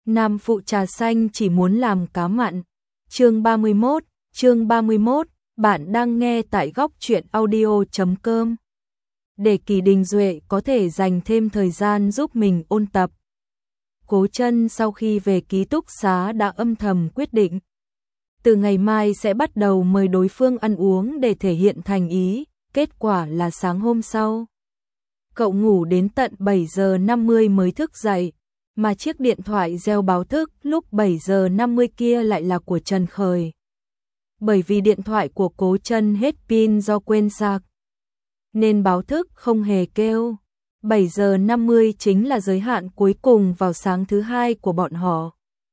Nam phụ trà xanh chỉ muốn làm cá mặn. Chương 31, bạn đang nghe tại góc truyện audio.com. Để Kỳ Đình Duệ có thể dành thêm thời gian giúp mình ôn tập, Cố Chân sau khi về ký túc xá đã âm thầm quyết định. Từ ngày mai sẽ bắt đầu mời đối phương ăn uống để thể hiện thành ý, kết quả là sáng hôm sau. Cậu ngủ đến tận 7 giờ 50 mới thức dậy, mà chiếc điện thoại reo báo thức lúc 7 giờ 50 kia lại là của Trần Khởi. Bởi vì điện thoại của Cố Chân hết pin do quên sạc, nên báo thức không hề kêu. 7 giờ 50 chính là giới hạn cuối cùng vào sáng thứ hai của bọn họ.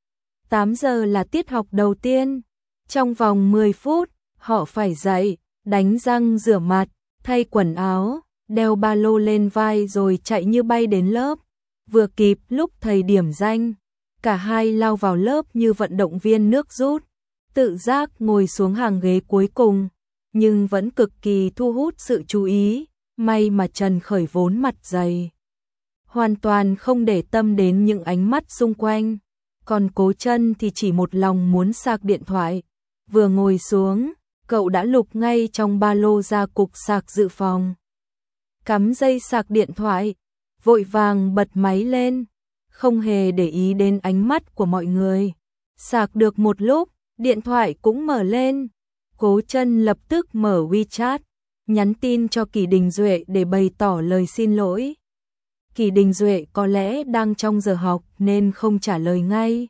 8 giờ là tiết học đầu tiên. Trong vòng 10 phút, họ phải dậy, đánh răng rửa mặt, thay quần áo, đeo ba lô lên vai rồi chạy như bay đến lớp. Vừa kịp lúc thầy điểm danh, cả hai lao vào lớp như vận động viên nước rút, tự giác ngồi xuống hàng ghế cuối cùng, nhưng vẫn cực kỳ thu hút sự chú ý. May mà Trần Khởi vốn mặt dày, hoàn toàn không để tâm đến những ánh mắt xung quanh, còn Cố Chân thì chỉ một lòng muốn sạc điện thoại. Vừa ngồi xuống, cậu đã lục ngay trong ba lô ra cục sạc dự phòng, cắm dây sạc điện thoại, vội vàng bật máy lên, không hề để ý đến ánh mắt của mọi người. Sạc được một lúc, điện thoại cũng mở lên. Cố Chân lập tức mở WeChat, nhắn tin cho Kỳ Đình Duệ để bày tỏ lời xin lỗi. Kỳ Đình Duệ có lẽ đang trong giờ học nên không trả lời ngay.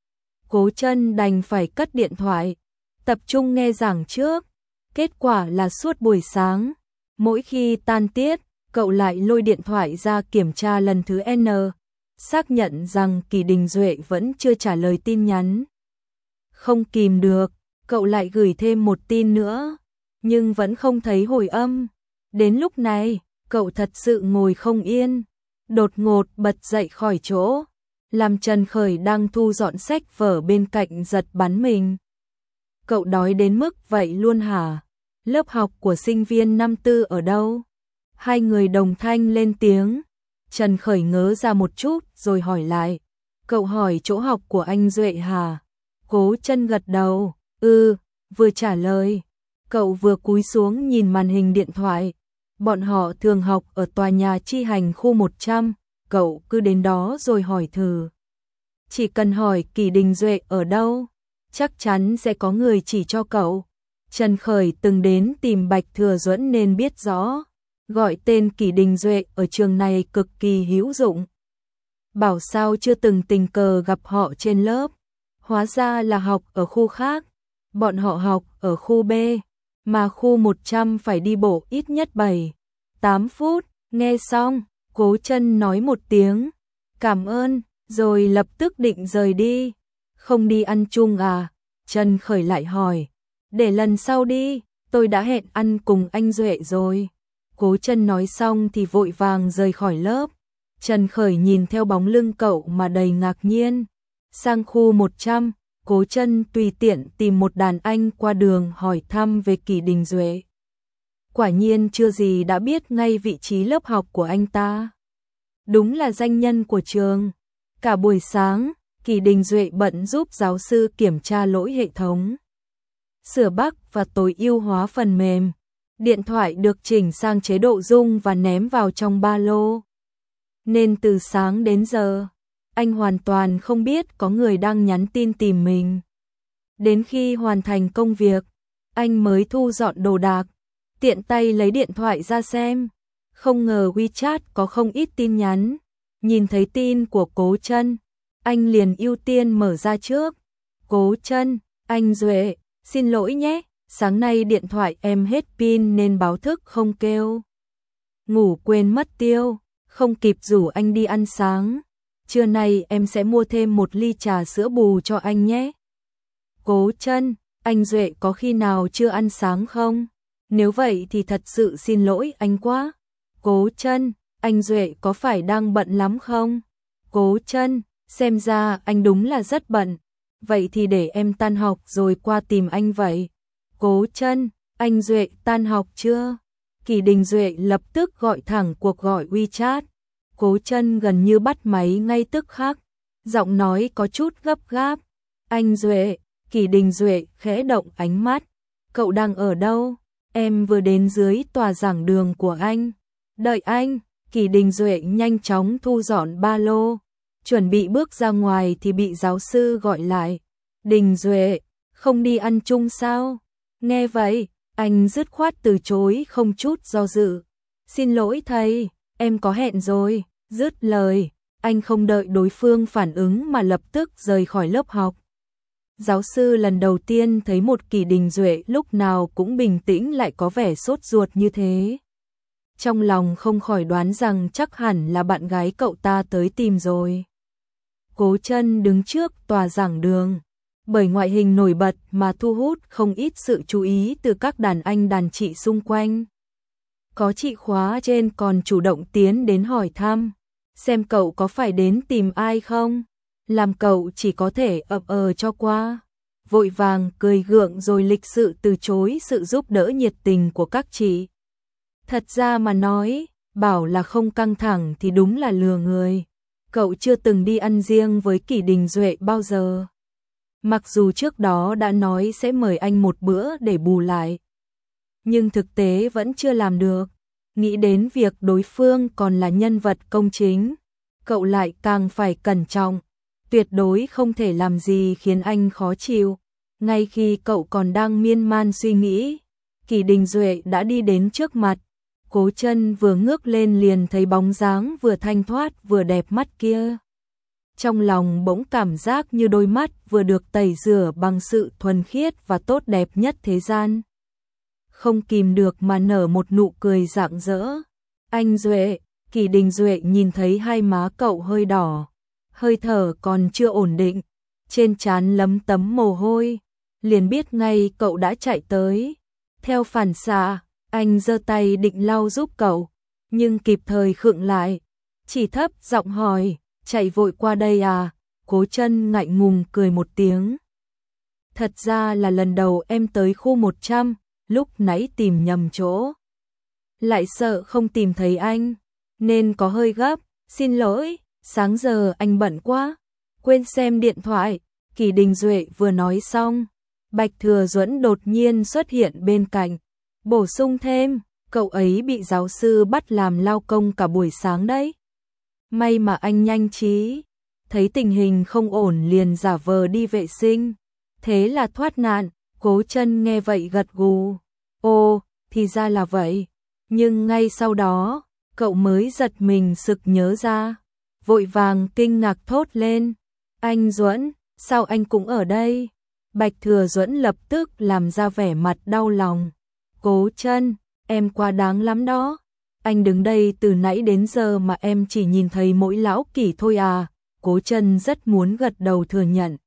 Cố Chân đành phải cất điện thoại, tập trung nghe giảng trước. Kết quả là suốt buổi sáng, mỗi khi tan tiết, cậu lại lôi điện thoại ra kiểm tra lần thứ N, xác nhận rằng Kỳ Đình Duệ vẫn chưa trả lời tin nhắn. Không kìm được, cậu lại gửi thêm một tin nữa, nhưng vẫn không thấy hồi âm. Đến lúc này, cậu thật sự ngồi không yên, đột ngột bật dậy khỏi chỗ, làm Trần Khởi đang thu dọn sách vở bên cạnh giật bắn mình. Cậu đói đến mức vậy luôn hả? Lớp học của sinh viên năm tư ở đâu? Hai người đồng thanh lên tiếng. Trần Khởi ngớ ra một chút rồi hỏi lại. Cậu hỏi chỗ học của anh Duệ hả? Cố Chân gật đầu. Vừa trả lời. Cậu vừa cúi xuống nhìn màn hình điện thoại. Bọn họ thường học ở tòa nhà chi hành khu 100. Cậu cứ đến đó rồi hỏi thử. Chỉ cần hỏi Kỳ Đình Duệ ở đâu, chắc chắn sẽ có người chỉ cho cậu. Trần Khởi từng đến tìm Bạch Thừa Duẫn nên biết rõ. Gọi tên Kỳ Đình Duệ ở trường này cực kỳ hữu dụng. Bảo sao chưa từng tình cờ gặp họ trên lớp. Hóa ra là học ở khu khác. Bọn họ học ở khu B, mà khu 100 phải đi bộ ít nhất 7-8 phút. Nghe xong, Cố Chân nói một tiếng cảm ơn, rồi lập tức định rời đi. Không đi ăn chung à? Trần Khởi lại hỏi. Để lần sau đi, tôi đã hẹn ăn cùng anh Duệ rồi. Cố Chân nói xong thì vội vàng rời khỏi lớp. Trần Khởi nhìn theo bóng lưng cậu mà đầy ngạc nhiên. Sang khu 100, Cố Chân tùy tiện tìm một đàn anh qua đường hỏi thăm về Kỳ Đình Duệ. Quả nhiên chưa gì đã biết ngay vị trí lớp học của anh ta. Đúng là danh nhân của trường. Cả buổi sáng, Kỳ Đình Duệ bận giúp giáo sư kiểm tra lỗi hệ thống, sửa bug và tối ưu hóa phần mềm. Điện thoại được chỉnh sang chế độ rung và ném vào trong ba lô. Nên từ sáng đến giờ, anh hoàn toàn không biết có người đang nhắn tin tìm mình. Đến khi hoàn thành công việc, anh mới thu dọn đồ đạc, tiện tay lấy điện thoại ra xem. Không ngờ WeChat có không ít tin nhắn. Nhìn thấy tin của Cố Chân, anh liền ưu tiên mở ra trước. Cố Chân, anh Duệ, xin lỗi nhé, sáng nay điện thoại em hết pin nên báo thức không kêu. Ngủ quên mất tiêu, không kịp rủ anh đi ăn sáng. Trưa nay em sẽ mua thêm một ly trà sữa bù cho anh nhé. Cố Chân, anh Duệ có khi nào chưa ăn sáng không? Nếu vậy thì thật sự xin lỗi anh quá. Cố Chân, anh Duệ có phải đang bận lắm không? Cố Chân, xem ra anh đúng là rất bận. Vậy thì để em tan học rồi qua tìm anh vậy. Cố Chân, anh Duệ tan học chưa? Kỳ Đình Duệ lập tức gọi thẳng cuộc gọi WeChat. Cố Chân gần như bắt máy ngay tức khắc. Giọng nói có chút gấp gáp. Anh Duệ, Kỷ Đình Duệ khẽ động ánh mắt. Cậu đang ở đâu? Em vừa đến dưới tòa giảng đường của anh. Đợi anh. Kỷ Đình Duệ nhanh chóng thu dọn ba lô, chuẩn bị bước ra ngoài thì bị giáo sư gọi lại. Đình Duệ, không đi ăn chung sao? Nghe vậy, anh dứt khoát từ chối không chút do dự. Xin lỗi thầy, em có hẹn rồi. Dứt lời, anh không đợi đối phương phản ứng mà lập tức rời khỏi lớp học. Giáo sư lần đầu tiên thấy một Kỷ Đình Duệ lúc nào cũng bình tĩnh lại có vẻ sốt ruột như thế. Trong lòng không khỏi đoán rằng chắc hẳn là bạn gái cậu ta tới tìm rồi. Cố Chân đứng trước tòa giảng đường, bởi ngoại hình nổi bật mà thu hút không ít sự chú ý từ các đàn anh đàn chị xung quanh. Có chị khóa trên còn chủ động tiến đến hỏi thăm, xem cậu có phải đến tìm ai không, làm cậu chỉ có thể cho qua. Vội vàng cười gượng rồi lịch sự từ chối sự giúp đỡ nhiệt tình của các chị. Thật ra mà nói, bảo là không căng thẳng thì đúng là lừa người. Cậu chưa từng đi ăn riêng với Kỷ Đình Duệ bao giờ. Mặc dù trước đó đã nói sẽ mời anh một bữa để bù lại, nhưng thực tế vẫn chưa làm được. Nghĩ đến việc đối phương còn là nhân vật công chính, cậu lại càng phải cẩn trọng, tuyệt đối không thể làm gì khiến anh khó chịu. Ngay khi cậu còn đang miên man suy nghĩ, Kỷ Đình Duệ đã đi đến trước mặt. Cố Chân vừa ngước lên liền thấy bóng dáng vừa thanh thoát vừa đẹp mắt kia. Trong lòng bỗng cảm giác như đôi mắt vừa được tẩy rửa bằng sự thuần khiết và tốt đẹp nhất thế gian. Không kìm được mà nở một nụ cười rạng rỡ. Anh Duệ, Kỷ Đình Duệ nhìn thấy hai má cậu hơi đỏ, hơi thở còn chưa ổn định, trên trán lấm tấm mồ hôi, liền biết ngay cậu đã chạy tới. Theo phản xạ, anh giơ tay định lau giúp cậu, nhưng kịp thời khựng lại, chỉ thấp giọng hỏi, chạy vội qua đây à? Cố Chân ngại ngùng cười một tiếng. Thật ra là lần đầu em tới khu 100, lúc nãy tìm nhầm chỗ. Lại sợ không tìm thấy anh, nên có hơi gấp, xin lỗi, sáng giờ anh bận quá, quên xem điện thoại. Kỷ Đình Duệ vừa nói xong, Bạch Thừa Duẫn đột nhiên xuất hiện bên cạnh, bổ sung thêm, cậu ấy bị giáo sư bắt làm lao công cả buổi sáng đấy. May mà anh nhanh trí, thấy tình hình không ổn liền giả vờ đi vệ sinh, thế là thoát nạn. Cố Chân nghe vậy gật gù, ồ, thì ra là vậy. Nhưng ngay sau đó, cậu mới giật mình sực nhớ ra, vội vàng kinh ngạc thốt lên, anh Duẫn, sao anh cũng ở đây? Bạch Thừa Duẫn lập tức làm ra vẻ mặt đau lòng. Cố Chân, em quá đáng lắm đó. Anh đứng đây từ nãy đến giờ mà em chỉ nhìn thấy mỗi lão Kỷ thôi à. Cố Chân rất muốn gật đầu thừa nhận.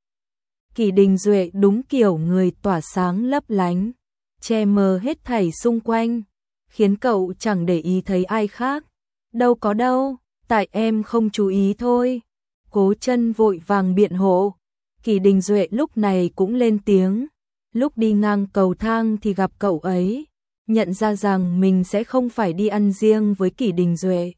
Kỷ Đình Duệ đúng kiểu người tỏa sáng lấp lánh, che mờ hết thảy xung quanh, khiến cậu chẳng để ý thấy ai khác. Đâu có đâu, tại em không chú ý thôi. Cố Chân vội vàng biện hộ. Kỷ Đình Duệ lúc này cũng lên tiếng. Lúc đi ngang cầu thang thì gặp cậu ấy, nhận ra rằng mình sẽ không phải đi ăn riêng với Kỷ Đình Duệ.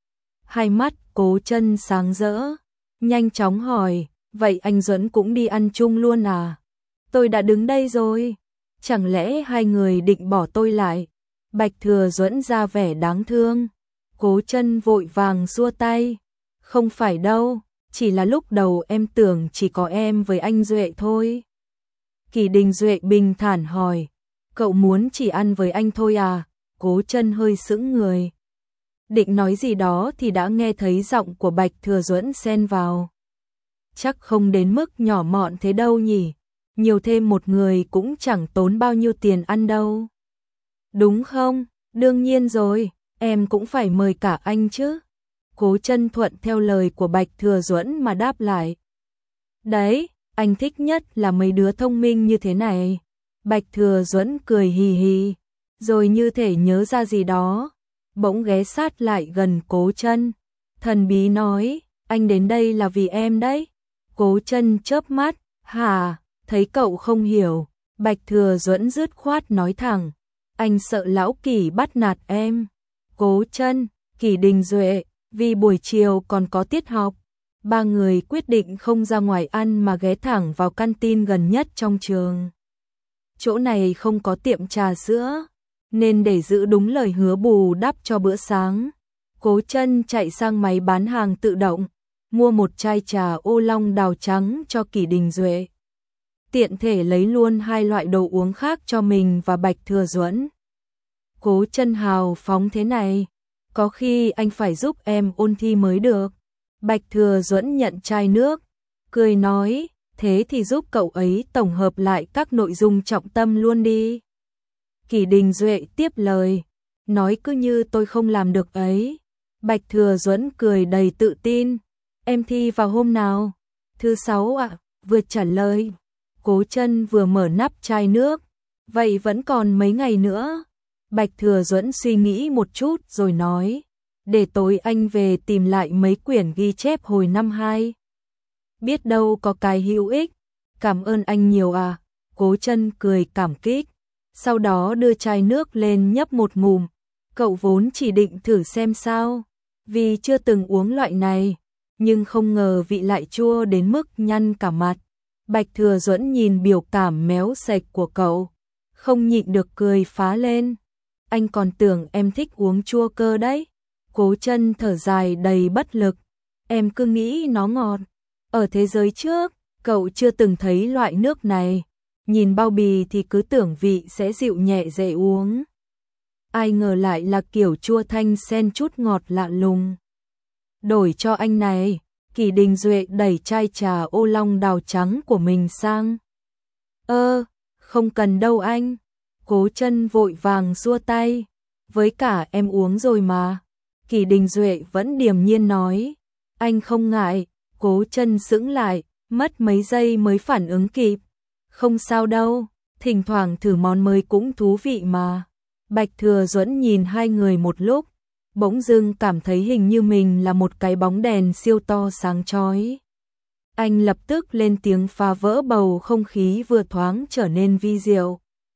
Hai mắt Cố Chân sáng rỡ, nhanh chóng hỏi, vậy anh Duẫn cũng đi ăn chung luôn à? Tôi đã đứng đây rồi, chẳng lẽ hai người định bỏ tôi lại? Bạch Thừa Duẫn ra vẻ đáng thương. Cố Chân vội vàng xua tay, không phải đâu, chỉ là lúc đầu em tưởng chỉ có em với anh Duệ thôi. Kỷ Đình Duệ bình thản hỏi, cậu muốn chỉ ăn với anh thôi à? Cố Chân hơi sững người, định nói gì đó thì đã nghe thấy giọng của Bạch Thừa Duẫn xen vào. Chắc không đến mức nhỏ mọn thế đâu nhỉ, nhiều thêm một người cũng chẳng tốn bao nhiêu tiền ăn đâu. Đúng không? Đương nhiên rồi, em cũng phải mời cả anh chứ. Cố Chân thuận theo lời của Bạch Thừa Duẫn mà đáp lại. Đấy, anh thích nhất là mấy đứa thông minh như thế này. Bạch Thừa Duẫn cười hì hì, rồi như thể nhớ ra gì đó, bỗng ghé sát lại gần Cố Chân, thần bí nói, anh đến đây là vì em đấy. Cố Chân chớp mắt, hả, thấy cậu không hiểu, Bạch Thừa Duẫn dứt khoát nói thẳng, anh sợ lão Kỷ bắt nạt em. Cố Chân, Kỷ Đình Duệ, vì buổi chiều còn có tiết học, Ba người quyết định không ra ngoài ăn mà ghé thẳng vào canteen gần nhất trong trường. Chỗ này không có tiệm trà sữa, nên để giữ đúng lời hứa bù đắp cho bữa sáng, Cố Chân chạy sang máy bán hàng tự động, mua một chai trà ô long đào trắng cho Kỷ Đình Duệ. Tiện thể lấy luôn hai loại đồ uống khác cho mình và Bạch Thừa Duẫn. Cố Chân hào phóng thế này, có khi anh phải giúp em ôn thi mới được. Bạch Thừa Duẫn nhận chai nước, cười nói, thế thì giúp cậu ấy tổng hợp lại các nội dung trọng tâm luôn đi. Kỷ Đình Duệ tiếp lời, nói cứ như tôi không làm được ấy. Bạch Thừa Duẫn cười đầy tự tin, em thi vào hôm nào? Thứ Sáu ạ, vừa trả lời. Cố Chân vừa mở nắp chai nước, vậy vẫn còn mấy ngày nữa. Bạch Thừa Duẫn suy nghĩ một chút rồi nói, để tối anh về tìm lại mấy quyển ghi chép hồi năm 2. Biết đâu có cái hữu ích. Cảm ơn anh nhiều à. Cố Chân cười cảm kích, sau đó đưa chai nước lên nhấp một ngụm. Cậu vốn chỉ định thử xem sao, vì chưa từng uống loại này, nhưng không ngờ vị lại chua đến mức nhăn cả mặt. Bạch Thừa Duẫn nhìn biểu cảm méo sạch của cậu, không nhịn được cười phá lên. Anh còn tưởng em thích uống chua cơ đấy. Cố Chân thở dài đầy bất lực, em cứ nghĩ nó ngọt. Ở thế giới trước, cậu chưa từng thấy loại nước này, nhìn bao bì thì cứ tưởng vị sẽ dịu nhẹ dễ uống. Ai ngờ lại là kiểu chua thanh xen chút ngọt lạ lùng. Đổi cho anh này. Kỷ Đình Duệ đẩy chai trà ô long đào trắng của mình sang. Không cần đâu anh. Cố Chân vội vàng xua tay. Với cả em uống rồi mà. Kỷ Đình Duệ vẫn điềm nhiên nói. Anh không ngại. Cố Chân sững lại, mất mấy giây mới phản ứng kịp. Không sao đâu, thỉnh thoảng thử món mới cũng thú vị mà. Bạch Thừa Duẫn nhìn hai người một lúc, bỗng dưng cảm thấy hình như mình là một cái bóng đèn siêu to sáng chói. Anh lập tức lên tiếng phá vỡ bầu không khí vừa thoáng trở nên vi diệu.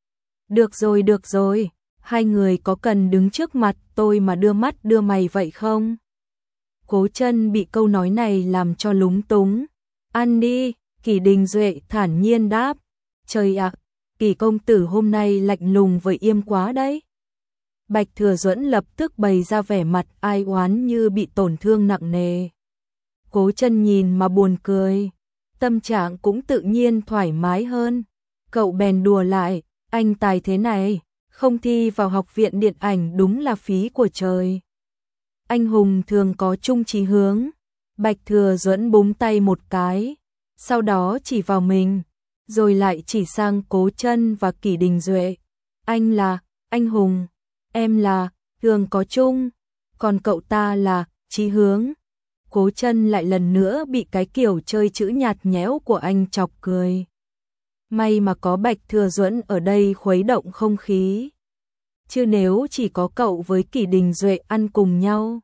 Được rồi, hai người có cần đứng trước mặt tôi mà đưa mắt đưa mày vậy không? Cố Chân bị câu nói này làm cho lúng túng. Ăn đi, Kỷ Đình Duệ thản nhiên đáp. Trời ạ, Kỷ công tử hôm nay lạnh lùng với Yêm quá đấy. Bạch Thừa Duẫn lập tức bày ra vẻ mặt ai oán như bị tổn thương nặng nề. Cố Chân nhìn mà buồn cười, tâm trạng cũng tự nhiên thoải mái hơn. Cậu bèn đùa lại, anh tài thế này, không thi vào học viện điện ảnh đúng là phí của trời. Anh hùng thường có chung chí hướng. Bạch Thừa Duẫn búng tay một cái, sau đó chỉ vào mình, rồi lại chỉ sang Cố Chân và Kỷ Đình Duệ. Anh là anh hùng, em là thường có chung, còn cậu ta là chí hướng. Cố Chân lại lần nữa bị cái kiểu chơi chữ nhạt nhẽo của anh chọc cười. May mà có Bạch Thừa Duẫn ở đây khuấy động không khí, chứ nếu chỉ có cậu với Kỷ Đình Duệ ăn cùng nhau,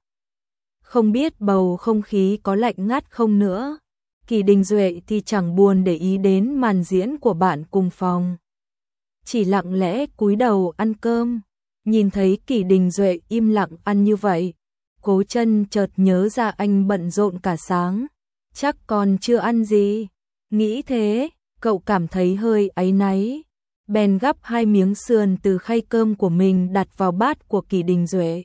không biết bầu không khí có lạnh ngắt không nữa. Kỷ Đình Duệ thì chẳng buồn để ý đến màn diễn của bạn cùng phòng, chỉ lặng lẽ cúi đầu ăn cơm. Nhìn thấy Kỷ Đình Duệ im lặng ăn như vậy, Cố Chân chợt nhớ ra anh bận rộn cả sáng, chắc còn chưa ăn gì. Nghĩ thế, cậu cảm thấy hơi áy náy, bèn gắp hai miếng sườn từ khay cơm của mình đặt vào bát của Kỷ Đình Duệ.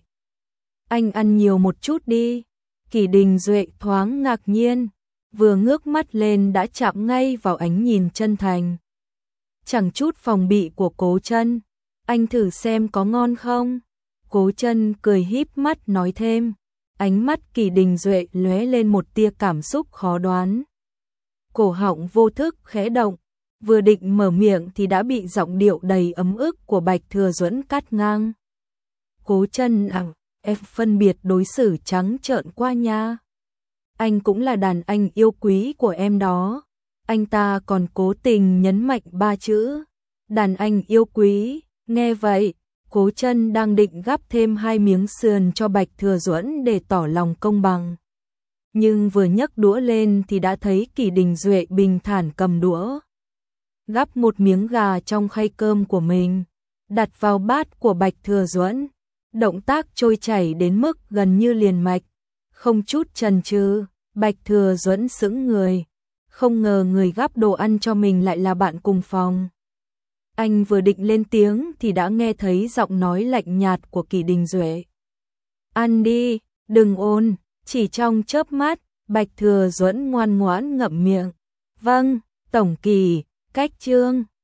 Anh ăn nhiều một chút đi. Kỷ Đình Duệ thoáng ngạc nhiên, vừa ngước mắt lên đã chạm ngay vào ánh nhìn chân thành, chẳng chút phòng bị của Cố Chân. Anh thử xem có ngon không? Cố Chân cười híp mắt nói thêm. Ánh mắt Kỷ Đình Duệ lóe lên một tia cảm xúc khó đoán. Cổ họng vô thức khẽ động, vừa định mở miệng thì đã bị giọng điệu đầy ấm ức của Bạch Thừa Duẫn cắt ngang. Cố Chân em phân biệt đối xử trắng trợn qua nha. Anh cũng là đàn anh yêu quý của em đó. Anh ta còn cố tình nhấn mạnh 3 chữ đàn anh yêu quý. Nghe vậy, Cố Chân đang định gắp thêm 2 miếng sườn cho Bạch Thừa Duẫn để tỏ lòng công bằng, nhưng vừa nhấc đũa lên thì đã thấy Kỷ Đình Duệ bình thản cầm đũa, gắp một miếng gà trong khay cơm của mình, đặt vào bát của Bạch Thừa Duẫn. Động tác trôi chảy đến mức gần như liền mạch, không chút chần chừ. Bạch Thừa Duẫn sững người, không ngờ người gắp đồ ăn cho mình lại là bạn cùng phòng. Anh vừa định lên tiếng thì đã nghe thấy giọng nói lạnh nhạt của Kỷ Đình Duệ. Ăn đi, đừng ôn. Chỉ trong chớp mắt, Bạch Thừa Duẫn ngoan ngoãn ngậm miệng. Vâng, Tổng Kỳ, cách chương.